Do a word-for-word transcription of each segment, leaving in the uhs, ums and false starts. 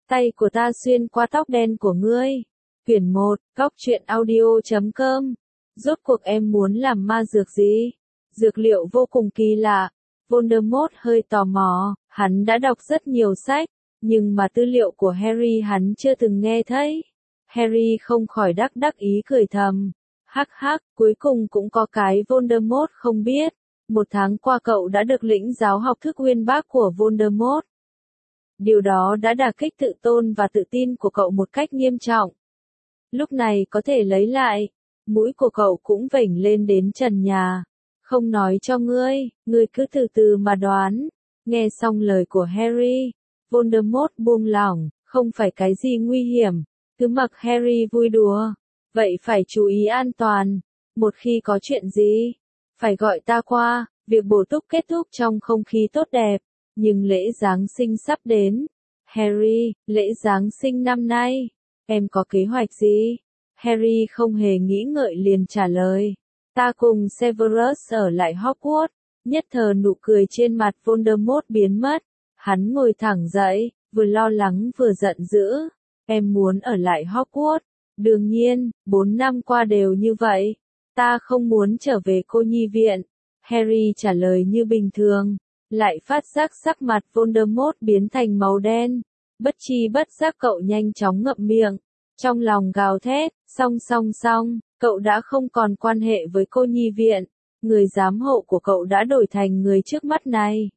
Tay của ta xuyên qua tóc đen của ngươi. Quyển một, góc truyện audio chấm com. Rốt cuộc em muốn làm ma dược gì? Dược liệu vô cùng kỳ lạ. Voldemort hơi tò mò, hắn đã đọc rất nhiều sách, nhưng mà tư liệu của Harry hắn chưa từng nghe thấy. Harry không khỏi đắc đắc ý cười thầm. Hắc hắc, cuối cùng cũng có cái Voldemort không biết. Một tháng qua cậu đã được lĩnh giáo học thức uyên bác của Voldemort. Điều đó đã đả kích tự tôn và tự tin của cậu một cách nghiêm trọng. Lúc này có thể lấy lại, mũi của cậu cũng vểnh lên đến trần nhà. Không nói cho ngươi, ngươi cứ từ từ mà đoán. Nghe xong lời của Harry, Voldemort buông lỏng, không phải cái gì nguy hiểm, cứ mặc Harry vui đùa. Vậy phải chú ý an toàn, một khi có chuyện gì, phải gọi ta qua, việc bổ túc kết thúc trong không khí tốt đẹp. Nhưng lễ Giáng sinh sắp đến. Harry, lễ Giáng sinh năm nay, em có kế hoạch gì? Harry không hề nghĩ ngợi liền trả lời. Ta cùng Severus ở lại Hogwarts. Nhất thời nụ cười trên mặt Voldemort biến mất. Hắn ngồi thẳng dậy, vừa lo lắng vừa giận dữ. Em muốn ở lại Hogwarts. Đương nhiên, bốn năm qua đều như vậy. Ta không muốn trở về cô nhi viện. Harry trả lời như bình thường. Lại phát giác sắc mặt Voldemort biến thành màu đen. Bất chi bất giác cậu nhanh chóng ngậm miệng. Trong lòng gào thét, song song song, cậu đã không còn quan hệ với cô nhi viện. Người giám hộ của cậu đã đổi thành người trước mắt này.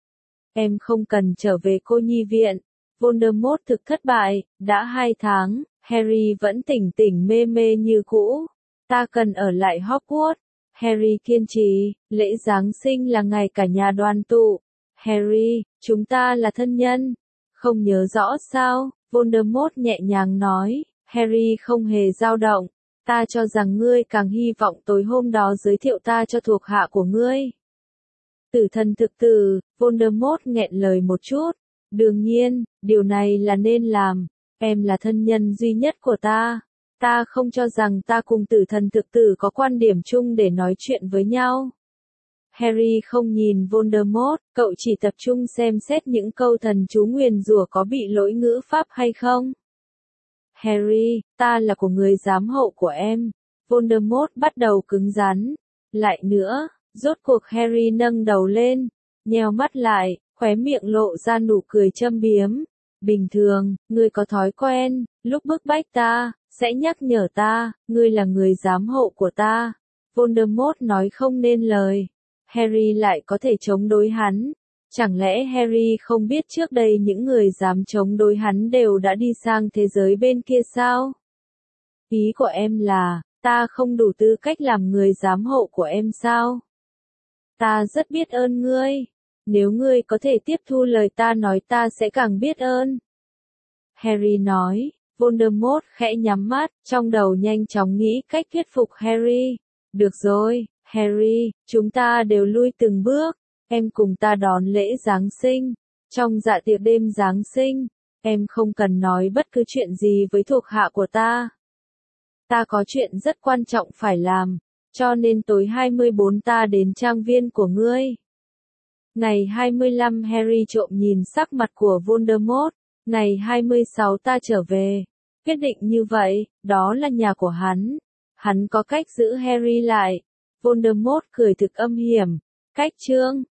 Em không cần trở về cô nhi viện. Voldemort thực thất bại, đã hai tháng, Harry vẫn tỉnh tỉnh mê mê như cũ. Ta cần ở lại Hogwarts. Harry kiên trì, lễ Giáng sinh là ngày cả nhà đoàn tụ. Harry, chúng ta là thân nhân. Không nhớ rõ sao? Voldemort nhẹ nhàng nói. Harry không hề dao động. Ta cho rằng ngươi càng hy vọng tối hôm đó giới thiệu ta cho thuộc hạ của ngươi. Tử thần thực tử, Voldemort nghẹn lời một chút. Đương nhiên, điều này là nên làm. Em là thân nhân duy nhất của ta. Ta không cho rằng ta cùng tử thần thực tử có quan điểm chung để nói chuyện với nhau. Harry không nhìn Voldemort, cậu chỉ tập trung xem xét những câu thần chú nguyền rủa có bị lỗi ngữ pháp hay không. Harry, ta là của người giám hộ của em. Voldemort bắt đầu cứng rắn. Lại nữa, rốt cuộc Harry nâng đầu lên, nheo mắt lại, khóe miệng lộ ra nụ cười châm biếm. Bình thường, ngươi có thói quen, lúc bức bách ta, sẽ nhắc nhở ta, ngươi là người giám hộ của ta. Voldemort nói không nên lời. Harry lại có thể chống đối hắn. Chẳng lẽ Harry không biết trước đây những người dám chống đối hắn đều đã đi sang thế giới bên kia sao? Ý của em là, ta không đủ tư cách làm người giám hộ của em sao? Ta rất biết ơn ngươi. Nếu ngươi có thể tiếp thu lời ta nói ta sẽ càng biết ơn. Harry nói. Voldemort khẽ nhắm mắt, trong đầu nhanh chóng nghĩ cách thuyết phục Harry. Được rồi, Harry, chúng ta đều lui từng bước. Em cùng ta đón lễ Giáng sinh. Trong dạ tiệc đêm Giáng sinh, em không cần nói bất cứ chuyện gì với thuộc hạ của ta. Ta có chuyện rất quan trọng phải làm, cho nên tối hai mươi bốn ta đến trang viên của ngươi. Ngày hai mươi lăm Harry trộm nhìn sắc mặt của Voldemort. Ngày hai mươi sáu ta trở về. Quyết định như vậy, đó là nhà của hắn. Hắn có cách giữ Harry lại. Voldemort cười thực âm hiểm. Cách chương